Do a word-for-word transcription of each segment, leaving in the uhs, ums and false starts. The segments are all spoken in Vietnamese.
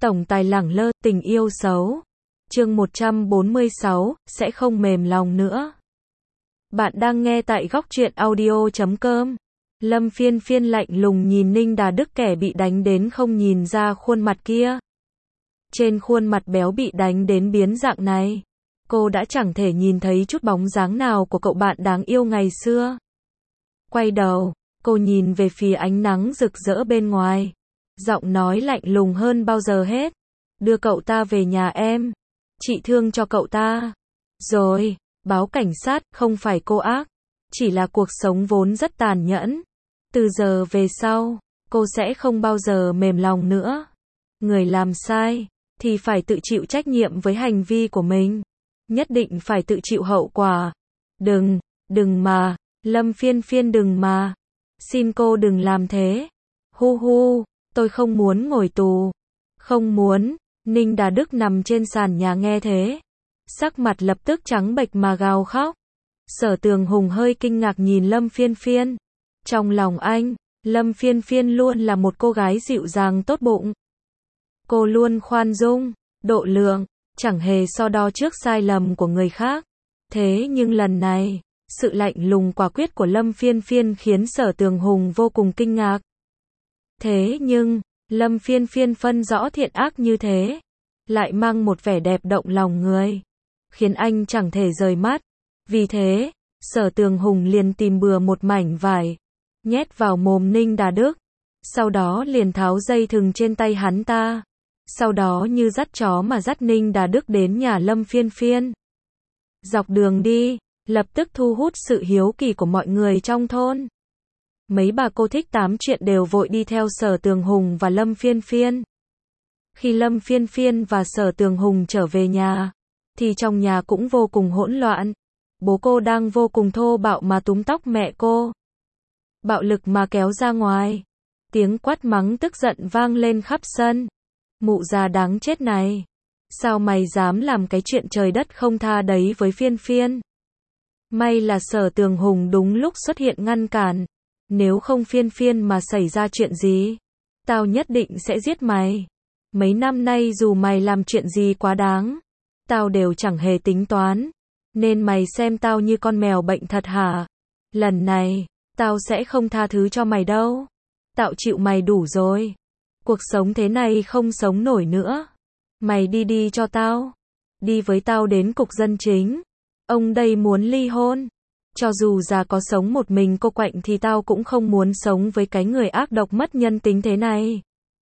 Tổng tài lẳng lơ, tình yêu xấu. Chương một trăm bốn mươi sáu, sẽ không mềm lòng nữa. Bạn đang nghe tại góc truyện audio chấm com. Lâm Phiên Phiên lạnh lùng nhìn Ninh Đà Đức kẻ bị đánh đến không nhìn ra khuôn mặt kia. Trên khuôn mặt béo bị đánh đến biến dạng này, cô đã chẳng thể nhìn thấy chút bóng dáng nào của cậu bạn đáng yêu ngày xưa. Quay đầu, cô nhìn về phía ánh nắng rực rỡ bên ngoài. Giọng nói lạnh lùng hơn bao giờ hết. Đưa cậu ta về nhà em. Chị thương cho cậu ta. Rồi, báo cảnh sát, không phải cô ác. Chỉ là cuộc sống vốn rất tàn nhẫn. Từ giờ về sau, cô sẽ không bao giờ mềm lòng nữa. Người làm sai, thì phải tự chịu trách nhiệm với hành vi của mình. Nhất định phải tự chịu hậu quả. Đừng, đừng mà, Lâm Phiên Phiên đừng mà. Xin cô đừng làm thế. Hu hu, tôi không muốn ngồi tù. Không muốn. Ninh Đà Đức nằm trên sàn nhà nghe thế, sắc mặt lập tức trắng bệch mà gào khóc. Sở Tường Hùng hơi kinh ngạc nhìn Lâm Phiên Phiên. Trong lòng anh, Lâm Phiên Phiên luôn là một cô gái dịu dàng tốt bụng. Cô luôn khoan dung, độ lượng, chẳng hề so đo trước sai lầm của người khác. Thế nhưng lần này, sự lạnh lùng quả quyết của Lâm Phiên Phiên khiến Sở Tường Hùng vô cùng kinh ngạc. Thế nhưng, Lâm Phiên Phiên phân rõ thiện ác như thế, lại mang một vẻ đẹp động lòng người, khiến anh chẳng thể rời mắt. Vì thế, Sở Tường Hùng liền tìm bừa một mảnh vải, nhét vào mồm Ninh Đà Đức, sau đó liền tháo dây thừng trên tay hắn ta. Sau đó như dắt chó mà dắt Ninh Đà Đức đến nhà Lâm Phiên Phiên. Dọc đường đi, lập tức thu hút sự hiếu kỳ của mọi người trong thôn. Mấy bà cô thích tám chuyện đều vội đi theo Sở Tường Hùng và Lâm Phiên Phiên. Khi Lâm Phiên Phiên và Sở Tường Hùng trở về nhà, thì trong nhà cũng vô cùng hỗn loạn. Bố cô đang vô cùng thô bạo mà túm tóc mẹ cô. Bạo lực mà kéo ra ngoài. Tiếng quát mắng tức giận vang lên khắp sân. Mụ già đáng chết này. Sao mày dám làm cái chuyện trời đất không tha đấy với Phiên Phiên? May là Sở Tường Hùng đúng lúc xuất hiện ngăn cản. Nếu không Phiên Phiên mà xảy ra chuyện gì, tao nhất định sẽ giết mày. Mấy năm nay dù mày làm chuyện gì quá đáng, tao đều chẳng hề tính toán. Nên mày xem tao như con mèo bệnh thật hả? Lần này, tao sẽ không tha thứ cho mày đâu. Tao chịu mày đủ rồi. Cuộc sống thế này không sống nổi nữa. Mày đi đi cho tao. Đi với tao đến cục dân chính. Ông đây muốn ly hôn. Cho dù già có sống một mình cô quạnh thì tao cũng không muốn sống với cái người ác độc mất nhân tính thế này.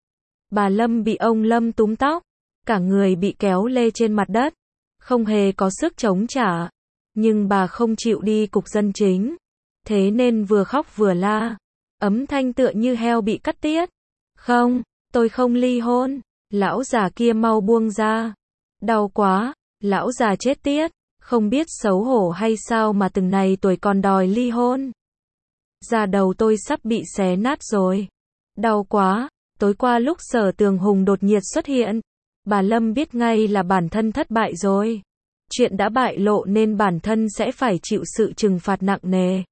Bà Lâm bị ông Lâm túm tóc, cả người bị kéo lê trên mặt đất, không hề có sức chống trả. Nhưng bà không chịu đi cục dân chính, thế nên vừa khóc vừa la, âm thanh tựa như heo bị cắt tiết. Không, tôi không ly hôn, lão già kia mau buông ra. Đau quá, lão già chết tiết. Không biết xấu hổ hay sao mà từng này tuổi còn đòi ly hôn. Da đầu tôi sắp bị xé nát rồi. Đau quá. Tối qua lúc Sở Tường Hùng đột nhiên xuất hiện, bà Lâm biết ngay là bản thân thất bại rồi. Chuyện đã bại lộ nên bản thân sẽ phải chịu sự trừng phạt nặng nề.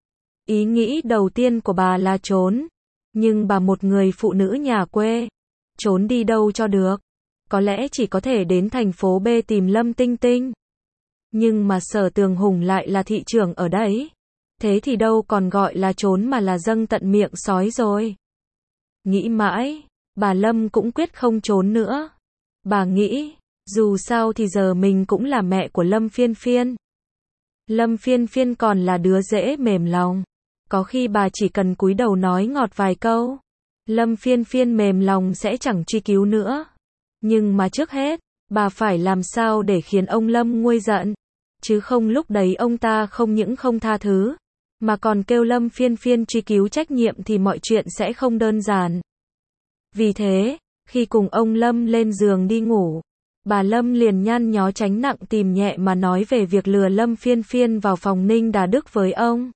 Ý nghĩ đầu tiên của bà là trốn. Nhưng bà một người phụ nữ nhà quê, trốn đi đâu cho được. Có lẽ chỉ có thể đến thành phố B tìm Lâm Tinh Tinh. Nhưng mà Sở Tường Hùng lại là thị trưởng ở đấy. Thế thì đâu còn gọi là trốn mà là dâng tận miệng sói rồi. Nghĩ mãi, bà Lâm cũng quyết không trốn nữa. Bà nghĩ, dù sao thì giờ mình cũng là mẹ của Lâm Phiên Phiên. Lâm Phiên Phiên còn là đứa dễ mềm lòng. Có khi bà chỉ cần cúi đầu nói ngọt vài câu, Lâm Phiên Phiên mềm lòng sẽ chẳng truy cứu nữa. Nhưng mà trước hết, bà phải làm sao để khiến ông Lâm nguôi giận. Chứ không lúc đấy ông ta không những không tha thứ, mà còn kêu Lâm Phiên Phiên truy cứu trách nhiệm thì mọi chuyện sẽ không đơn giản. Vì thế, khi cùng ông Lâm lên giường đi ngủ, bà Lâm liền nhăn nhó tránh nặng tìm nhẹ mà nói về việc lừa Lâm Phiên Phiên vào phòng Ninh Đà Đức với ông.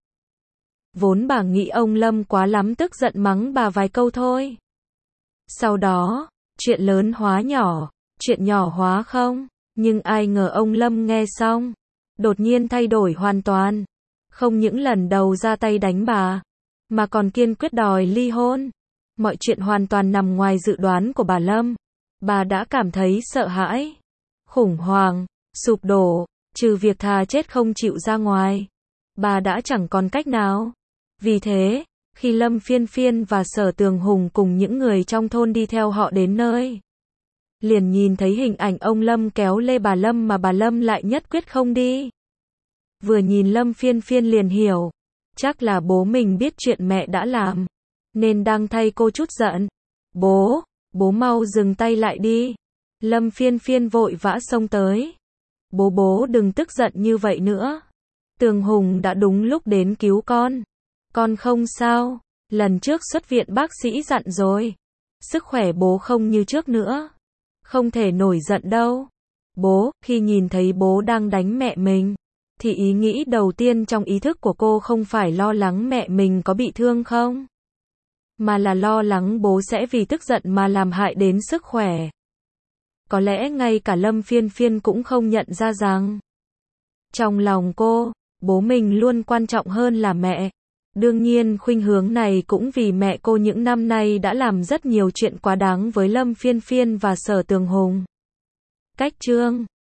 Vốn bà nghĩ ông Lâm quá lắm tức giận mắng bà vài câu thôi. Sau đó, chuyện lớn hóa nhỏ, chuyện nhỏ hóa không, nhưng ai ngờ ông Lâm nghe xong, đột nhiên thay đổi hoàn toàn. Không những lần đầu ra tay đánh bà, mà còn kiên quyết đòi ly hôn. Mọi chuyện hoàn toàn nằm ngoài dự đoán của bà Lâm. Bà đã cảm thấy sợ hãi, khủng hoảng, sụp đổ, trừ việc thà chết không chịu ra ngoài. Bà đã chẳng còn cách nào. Vì thế, khi Lâm Phiên Phiên và Sở Tường Hùng cùng những người trong thôn đi theo họ đến nơi, liền nhìn thấy hình ảnh ông Lâm kéo lê bà Lâm mà bà Lâm lại nhất quyết không đi. Vừa nhìn Lâm Phiên Phiên liền hiểu, chắc là bố mình biết chuyện mẹ đã làm, nên đang thay cô chút giận. Bố, bố mau dừng tay lại đi. Lâm Phiên Phiên vội vã xông tới. Bố bố đừng tức giận như vậy nữa. Tường Hùng đã đúng lúc đến cứu con. Con không sao, lần trước xuất viện bác sĩ dặn rồi. Sức khỏe bố không như trước nữa. Không thể nổi giận đâu. Bố, khi nhìn thấy bố đang đánh mẹ mình, thì ý nghĩ đầu tiên trong ý thức của cô không phải lo lắng mẹ mình có bị thương không, mà là lo lắng bố sẽ vì tức giận mà làm hại đến sức khỏe. Có lẽ ngay cả Lâm Phiên Phiên cũng không nhận ra rằng, trong lòng cô, bố mình luôn quan trọng hơn là mẹ. Đương nhiên khuynh hướng này cũng vì mẹ cô những năm nay đã làm rất nhiều chuyện quá đáng với Lâm Phiên Phiên và Sở Tường Hùng. Cách chương